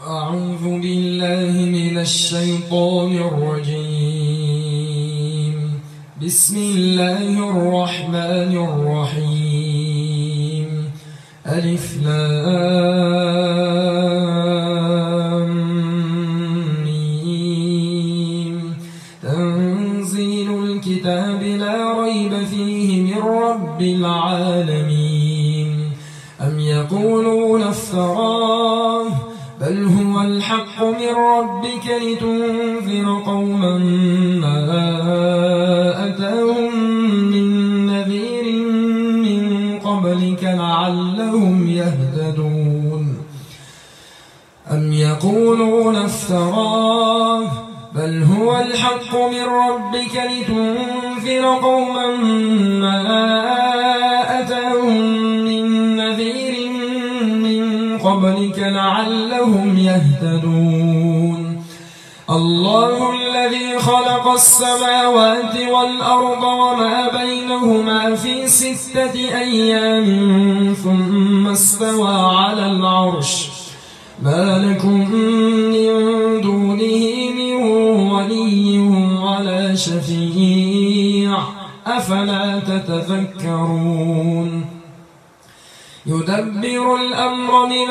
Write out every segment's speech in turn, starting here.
أعوذ بالله من الشيطان الرجيم. بسم الله الرحمن الرحيم. ألف لام ميم. تنزيل الكتاب لا ريب فيه من رب العالمين. أم يقولون افتراه بل هو الحق من ربك لتنذر قوما ما أتاهم من نذير من قبلك لعلهم يهتدون. أم يقولون افتراه بل هو الحق من ربك لتنذر قوما ما أتاهم من نذير قبلك لعلهم يهتدون. الله الذي خلق السماوات والأرض وما بينهما في 6 أيام ثم استوى على العرش. ما لكم من دونه من ولي ولا شفيع أفلا تتذكرون. يدبر الأمر من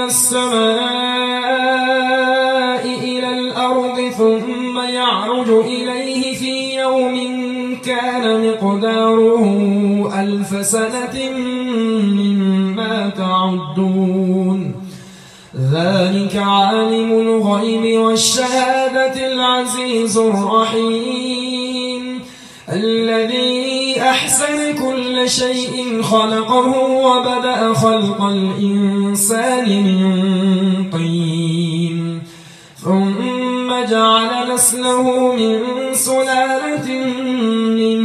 السماء إلى الأرض ثم يعرج إليه في يوم كان مقداره 1000 سنة مما تعدون. ذلك عالم الغيب والشهادة العزيز الرحيم الذي أحسن كل شيء خلقه وبدأ خلق الإنسان من طين ثم جعل نسله من سلالة من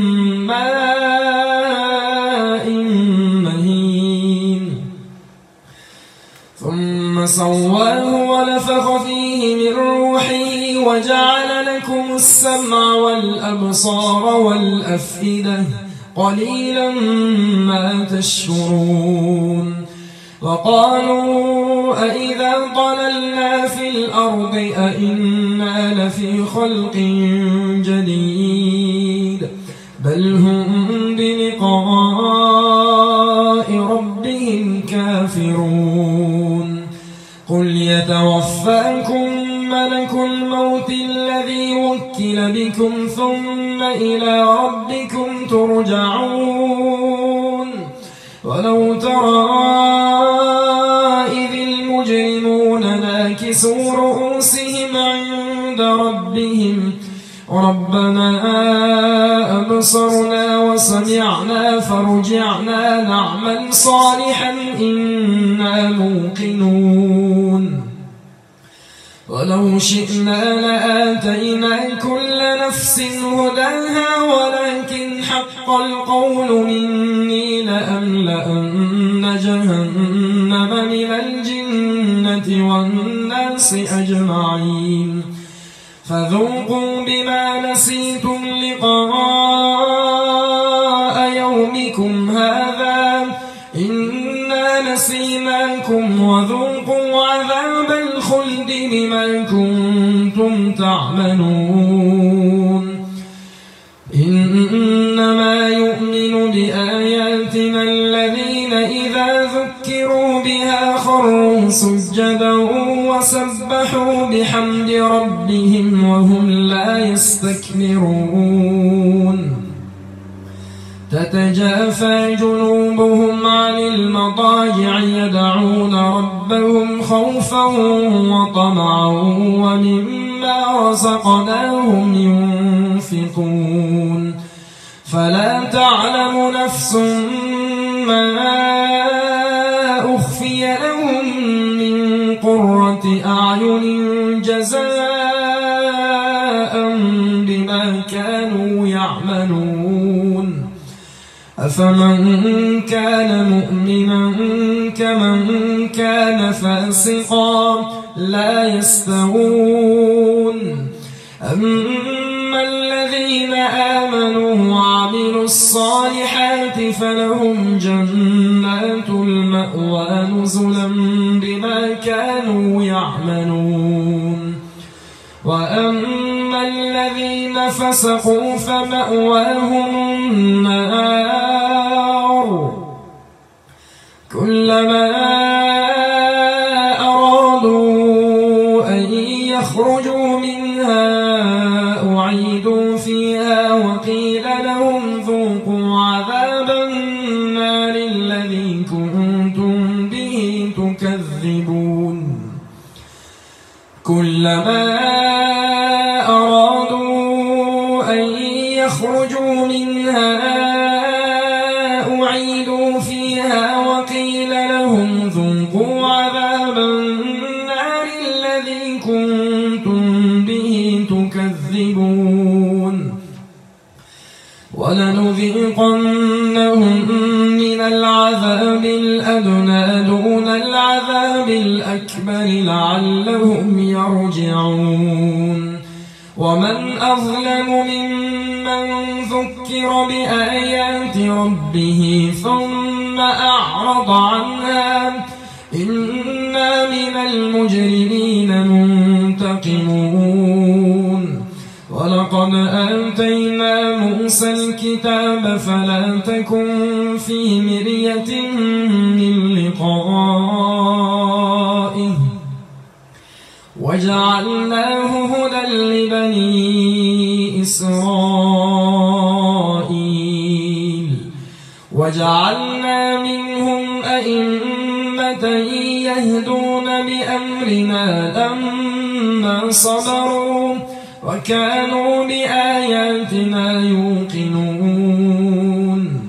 ماء مهين ثم سواه ونفخ فيه من روحه وجعل لكم السمع والأبصار والأفئدة قليلا ما تشكرون. وقالوا أئذا ضللنا في الأرض أئنا لفي خلق جديد بل هم بلقاء ربهم كافرون. قل يتوفاكم ملك الموت الذي وكل بكم ثم إلى ربكم ترجعون. ولو ترى إذ المجرمون ناكسوا رؤوسهم عند ربهم ربنا أبصرنا وسمعنا فارجعنا نعمل صالحا إنا موقنون. ولو شئنا لآتينا كل نفس هداها ولكن حق القول مني لأملأن جهنم من الجنة والناس أجمعين. فذوقوا بما نسيتم لقاء يومكم هذا إنا نسيناكم وذوقوا عذاب الخلد بما كنتم تعملون. إنما يؤمن بآياتنا الذين إذا ذكروا بها خروا سجدا وسبحوا بحمد ربهم وهم لا يستكبرون. تتجافى جنوبهم عن المضاجع يدعون ربهم خوفا وطمعا ومما رزقناهم ينفقون. فلا تعلم نفس ما أخفي لهم من قرة أعين جزاء بما كانوا يعملون. أفمن كان مؤمنا كمن كان فاسقا لا يستوون. أما الذين آمنوا وعملوا الصالحات فلهم جنات المأوى نزلا بما كانوا يعملون. وأما الذين فسقوا فمأواهم النار كلما أرادوا أن يخرجوا منها أعيدوا فيها وقيل لهم ذوقوا عذاب النار الذي كنتم به تكذبون كلما أرادوا أن يخرجوا منها أعيدوا فيها وقيل لهم ذوقوا عذاب النار الذي كنتم به تكذبون ولنذيقنهم من العذاب الأدنى دون العذاب الأكبر لعلهم يرجعون ومن أظلم ممن ذكر بآيات ربه ثم أعرض عنها إنا من المجرمين منتقمون ولقد آتينا موسى الكتاب فلا تكن في مرية من لقائه وجعلناه هدى لبني إسرائيل وجعلنا منهم أئمة يهدون بأمرنا لما صبروا وكانوا بآياتنا يوقنون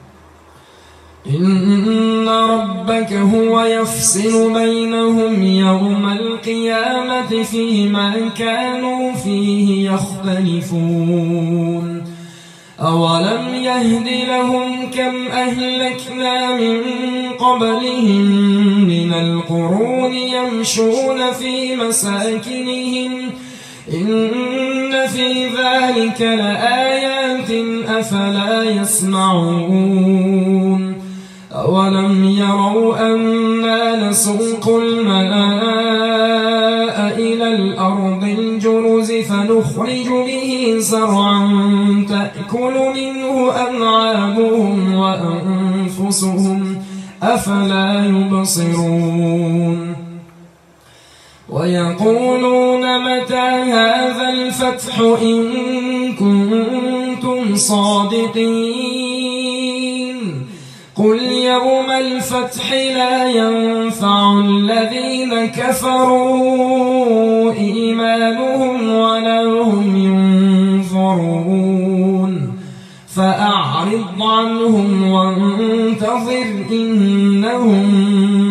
إن ربك هو يفصل بينهم يوم القيامة فيما كانوا فيه يختلفون أولم يهد لهم كم أهلكنا من قبلهم من القرون يمشون في مساكنهم إن في ذلك لآيات أفلا يسمعون أولم يروا أنا نسوق الماء إلى الأرض الجرز فنخرج به زرعا تأكل منه أنعامهم وأنفسهم أفلا يبصرون ويقولون متى هذا الفتح إن كنتم صادقين قل يوم الفتح لا ينفع الذين كفروا إيمانهم ولا هم ينظرون فأعرض عنهم وانتظر إنهم